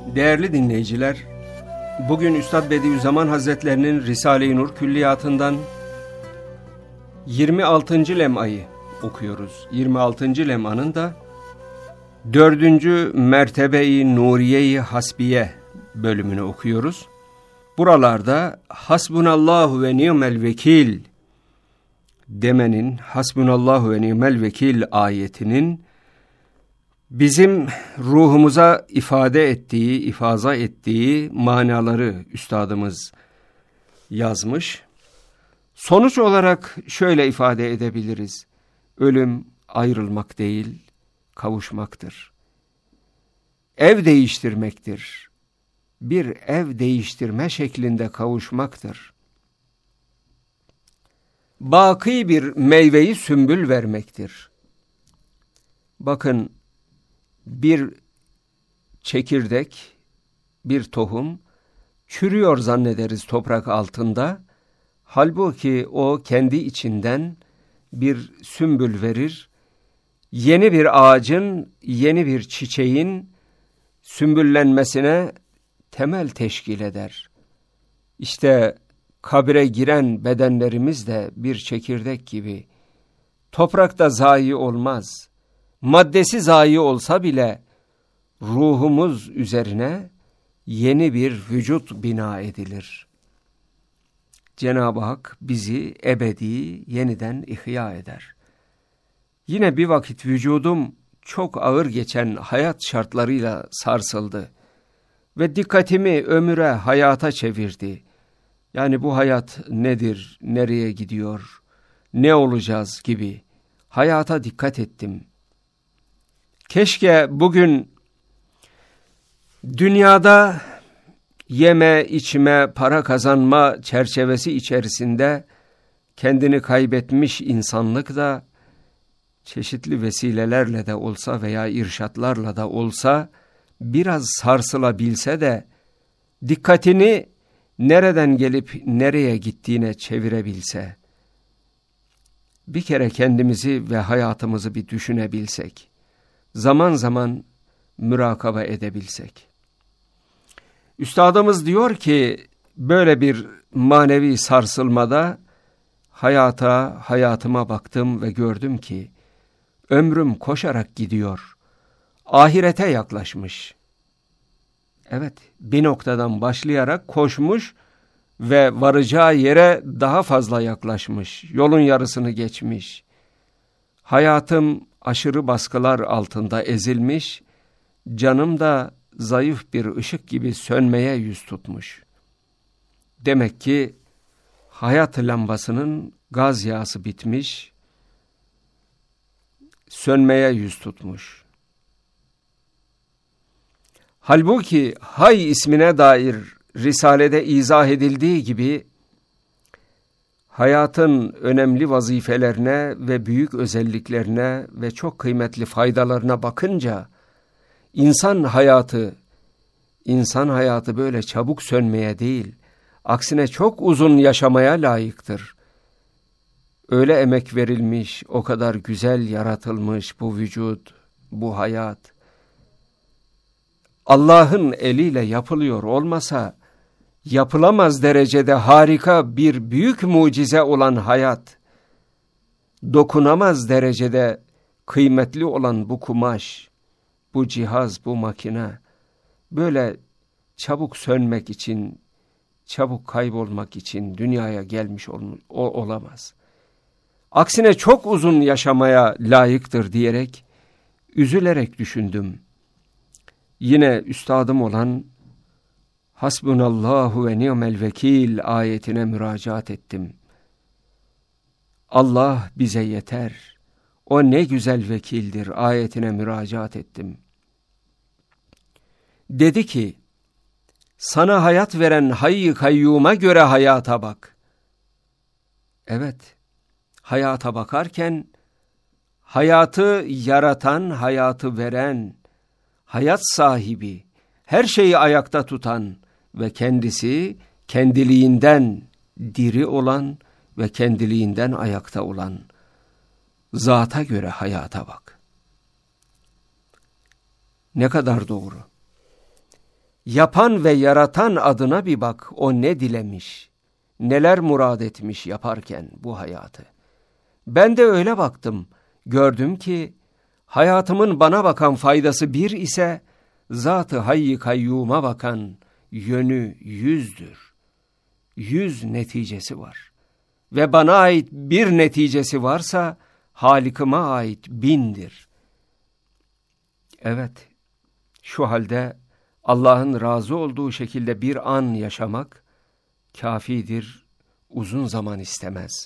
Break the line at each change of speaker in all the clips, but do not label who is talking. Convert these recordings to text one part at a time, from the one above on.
Değerli dinleyiciler, bugün Üstad Bediüzzaman Hazretlerinin Risale-i Nur Külliyatı'ndan 26. lemayı okuyoruz. 26. lemanın da 4. Mertebe-i Nuriye-i Hasbiye bölümünü okuyoruz. Buralarda Hasbunallahu ve ni'mel vekil demenin, Hasbunallahu ve ni'mel vekil ayetinin bizim ruhumuza ifaza ettiği manaları üstadımız yazmış. Sonuç olarak şöyle ifade edebiliriz. Ölüm ayrılmak değil, kavuşmaktır. Ev değiştirmektir. Bir ev değiştirme şeklinde kavuşmaktır. Baki bir meyveyi sümbül vermektir. Bakın, bir çekirdek, bir tohum çürüyor zannederiz toprak altında. Halbuki o kendi içinden bir sümbül verir. Yeni bir ağacın, yeni bir çiçeğin sümbüllenmesine temel teşkil eder. İşte kabre giren bedenlerimiz de bir çekirdek gibi. Toprakta zayi olmaz. Maddesi zayi olsa bile ruhumuz üzerine yeni bir vücut bina edilir. Cenab-ı Hak bizi ebedi yeniden ihya eder. Yine bir vakit vücudum çok ağır geçen hayat şartlarıyla sarsıldı ve dikkatimi ömüre, hayata çevirdi. Yani bu hayat nedir, nereye gidiyor, ne olacağız gibi hayata dikkat ettim. Keşke bugün dünyada yeme, içme, para kazanma çerçevesi içerisinde kendini kaybetmiş insanlık da çeşitli vesilelerle de olsa veya irşatlarla da olsa biraz sarsılabilse de dikkatini nereden gelip nereye gittiğine çevirebilse, bir kere kendimizi ve hayatımızı bir düşünebilsek, zaman zaman mürakaba edebilsek. Üstadımız diyor ki böyle bir manevi sarsılmada hayatıma baktım ve gördüm ki ömrüm koşarak gidiyor. Ahirete yaklaşmış. Evet, bir noktadan başlayarak koşmuş ve varacağı yere daha fazla yaklaşmış. Yolun yarısını geçmiş. Hayatım aşırı baskılar altında ezilmiş, canım da zayıf bir ışık gibi sönmeye yüz tutmuş. Demek ki hayat lambasının gaz yağısı bitmiş, sönmeye yüz tutmuş. Halbuki hay ismine dair Risale'de izah edildiği gibi, hayatın önemli vazifelerine ve büyük özelliklerine ve çok kıymetli faydalarına bakınca, insan hayatı böyle çabuk sönmeye değil, aksine çok uzun yaşamaya layıktır. Öyle emek verilmiş, o kadar güzel yaratılmış bu vücut, bu hayat. Allah'ın eliyle yapılıyor olmasa, yapılamaz derecede harika bir büyük mucize olan hayat, dokunamaz derecede kıymetli olan bu kumaş, bu cihaz, bu makine, böyle çabuk sönmek için, çabuk kaybolmak için dünyaya gelmiş olamaz. Aksine çok uzun yaşamaya layıktır diyerek, üzülerek düşündüm. Yine üstadım olan Hasbunallahu ve ni'mel vekil ayetine müracaat ettim. Allah bize yeter, o ne güzel vekildir ayetine müracaat ettim. Dedi ki, sana hayat veren Hayy-i Kayyum'a göre hayata bak. Evet, hayata bakarken, hayatı yaratan, hayatı veren, hayat sahibi, her şeyi ayakta tutan ve kendisi kendiliğinden diri olan ve kendiliğinden ayakta olan zata göre hayata bak. Ne kadar doğru. Yapan ve yaratan adına bir bak, o ne dilemiş, neler murad etmiş yaparken bu hayatı. Ben de öyle baktım, gördüm ki hayatımın bana bakan faydası bir ise, Zat-ı Hayy-i Kayyum'a bakan yönü 100'dür. 100 neticesi var. Ve bana ait bir neticesi varsa, Halik'ıma ait 1000'dir. Evet, şu halde Allah'ın razı olduğu şekilde bir an yaşamak kafidir, uzun zaman istemez.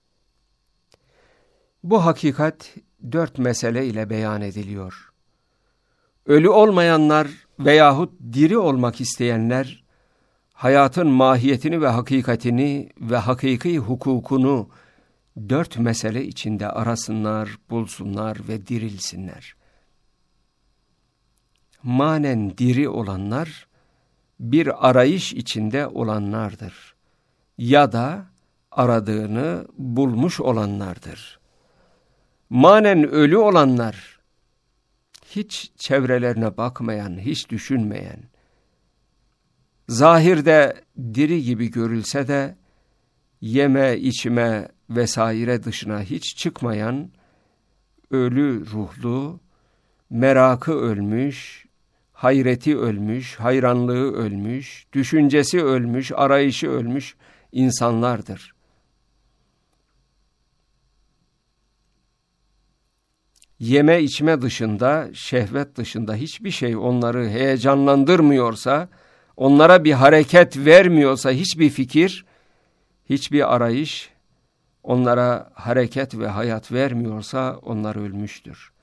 Bu hakikat 4 mesele ile beyan ediliyor. Ölü olmayanlar veyahut diri olmak isteyenler, hayatın mahiyetini ve hakikatini ve hakiki hukukunu 4 mesele içinde arasınlar, bulsunlar ve dirilsinler. Manen diri olanlar, bir arayış içinde olanlardır. Ya da aradığını bulmuş olanlardır. Manen ölü olanlar, hiç çevrelerine bakmayan, hiç düşünmeyen, zahirde diri gibi görülse de, yeme, içme vesaire dışına hiç çıkmayan, ölü ruhlu, merakı ölmüş, hayreti ölmüş, hayranlığı ölmüş, düşüncesi ölmüş, arayışı ölmüş insanlardır. Yeme içme dışında, şehvet dışında hiçbir şey onları heyecanlandırmıyorsa, onlara bir hareket vermiyorsa, hiçbir fikir, hiçbir arayış onlara hareket ve hayat vermiyorsa onlar ölmüştür.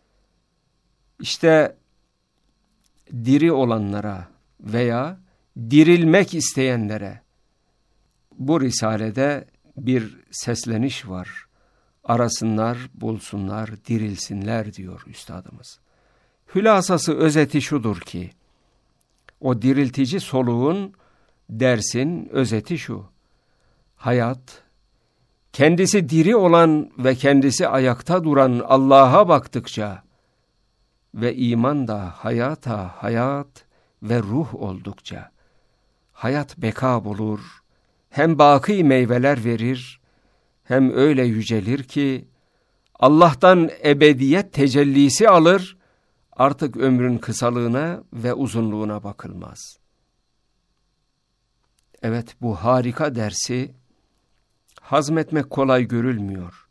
İşte diri olanlara veya dirilmek isteyenlere bu risalede bir sesleniş var. Arasınlar, bulsunlar, dirilsinler diyor üstadımız. Hülasası, özeti şudur ki, o diriltici soluğun, dersin özeti şu: hayat, kendisi diri olan ve kendisi ayakta duran Allah'a baktıkça ve iman da hayata hayat ve ruh oldukça, hayat beka bulur, hem baki meyveler verir, hem öyle yücelir ki, Allah'tan ebediyet tecellisi alır, artık ömrün kısalığına ve uzunluğuna bakılmaz. Evet, bu harika dersi hazmetmek kolay görülmüyor.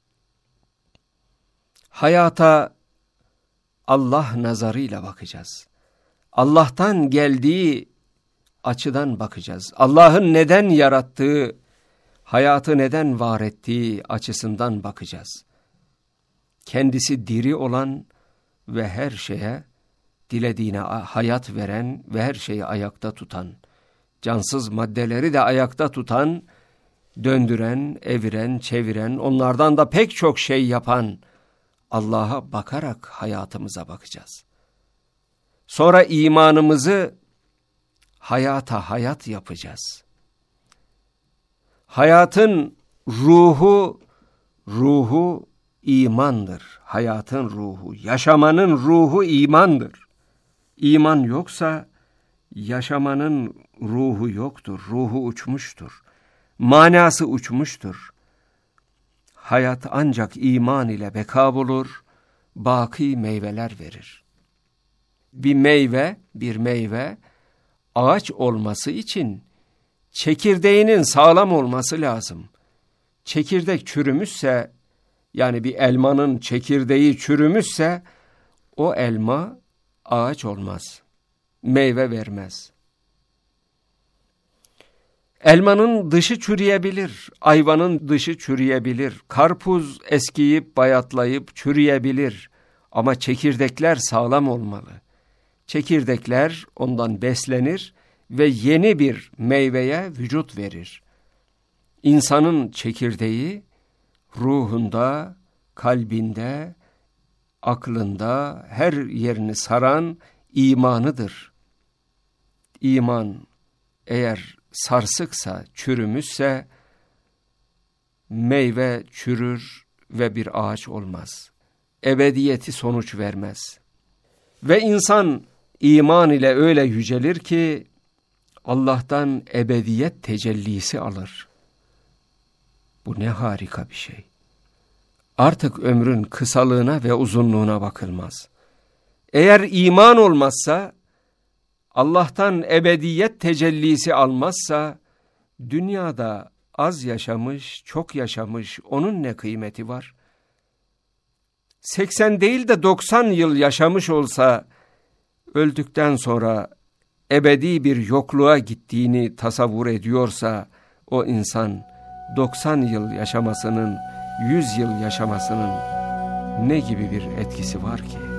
Hayata Allah nazarıyla bakacağız. Allah'tan geldiği açıdan bakacağız. Allah'ın neden yarattığı, hayatı neden var ettiği açısından bakacağız. Kendisi diri olan ve her şeye, dilediğine hayat veren ve her şeyi ayakta tutan, cansız maddeleri de ayakta tutan, döndüren, eviren, çeviren, onlardan da pek çok şey yapan Allah'a bakarak hayatımıza bakacağız. Sonra imanımızı hayata hayat yapacağız. Hayatın ruhu imandır. Hayatın ruhu, yaşamanın ruhu imandır. İman yoksa yaşamanın ruhu yoktur. Ruhu uçmuştur. Manası uçmuştur. Hayat ancak iman ile beka bulur, baki meyveler verir. Bir meyve ağaç olması için çekirdeğinin sağlam olması lazım. Çekirdek çürümüşse, yani bir elmanın çekirdeği çürümüşse, o elma ağaç olmaz, meyve vermez. Elmanın dışı çürüyebilir, ayvanın dışı çürüyebilir, karpuz eskiyip bayatlayıp çürüyebilir ama çekirdekler sağlam olmalı. Çekirdekler ondan beslenir ve yeni bir meyveye vücut verir. İnsanın çekirdeği ruhunda, kalbinde, aklında her yerini saran imanıdır. İman eğer sarsıksa, çürümüşse meyve çürür ve bir ağaç olmaz. Ebediyeti sonuç vermez. Ve insan iman ile öyle yücelir ki Allah'tan ebediyet tecellisi alır. Bu ne harika bir şey. Artık ömrün kısalığına ve uzunluğuna bakılmaz. Eğer iman olmazsa, Allah'tan ebediyet tecellisi almazsa, dünyada az yaşamış, çok yaşamış, onun ne kıymeti var? 80 değil de 90 yıl yaşamış olsa, öldükten sonra ebedi bir yokluğa gittiğini tasavvur ediyorsa, o insan 90 yıl yaşamasının, 100 yıl yaşamasının ne gibi bir etkisi var ki?